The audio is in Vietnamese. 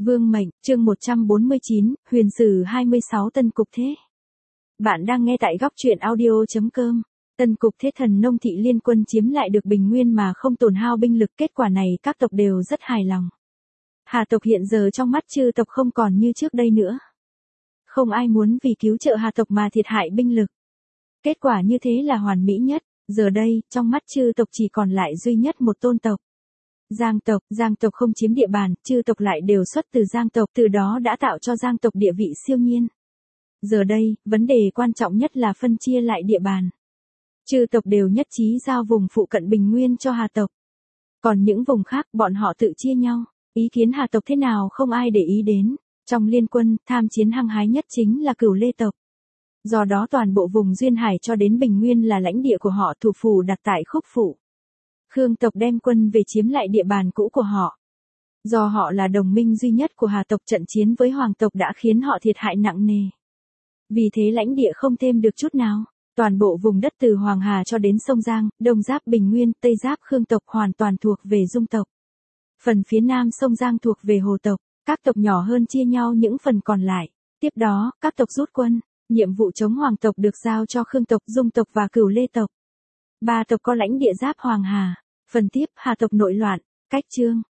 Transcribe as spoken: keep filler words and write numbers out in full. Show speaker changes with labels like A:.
A: Vương mệnh, chương một trăm bốn mươi chín, huyền sử hai mươi sáu Tân Cục Thế. Bạn đang nghe tại góc truyện audio.com. Tân Cục Thế thần nông thị liên quân chiếm lại được Bình Nguyên mà không tổn hao binh lực, kết quả này các tộc đều rất hài lòng. Hà tộc hiện giờ trong mắt chư tộc không còn như trước đây nữa. Không ai muốn vì cứu trợ Hà tộc mà thiệt hại binh lực. Kết quả như thế là hoàn mỹ nhất, giờ đây, trong mắt chư tộc chỉ còn lại duy nhất một tôn tộc. Giang tộc, Giang tộc không chiếm địa bàn, chư tộc lại đều xuất từ Giang tộc, từ đó đã tạo cho Giang tộc địa vị siêu nhiên. Giờ đây, vấn đề quan trọng nhất là phân chia lại địa bàn. Chư tộc đều nhất trí giao vùng phụ cận Bình Nguyên cho Hà tộc. Còn những vùng khác, bọn họ tự chia nhau. Ý kiến Hà tộc thế nào không ai để ý đến. Trong liên quân, tham chiến hăng hái nhất chính là Cửu Lê tộc. Do đó toàn bộ vùng Duyên Hải cho đến Bình Nguyên là lãnh địa của họ, thủ phủ đặt tại Khúc Phụ. Khương tộc đem quân về chiếm lại địa bàn cũ của họ. Do họ là đồng minh duy nhất của Hà tộc, trận chiến với Hoàng tộc đã khiến họ thiệt hại nặng nề. Vì thế lãnh địa không thêm được chút nào. Toàn bộ vùng đất từ Hoàng Hà cho đến sông Giang, Đông giáp Bình Nguyên, Tây giáp Khương tộc hoàn toàn thuộc về Dung tộc. Phần phía nam sông Giang thuộc về Hồ tộc, các tộc nhỏ hơn chia nhau những phần còn lại. Tiếp đó, các tộc rút quân, nhiệm vụ chống Hoàng tộc được giao cho Khương tộc, Dung tộc và Cửu Lê tộc. Ba tộc có lãnh địa giáp Hoàng Hà. Phần tiếp, Hà tộc nội loạn, cách chương.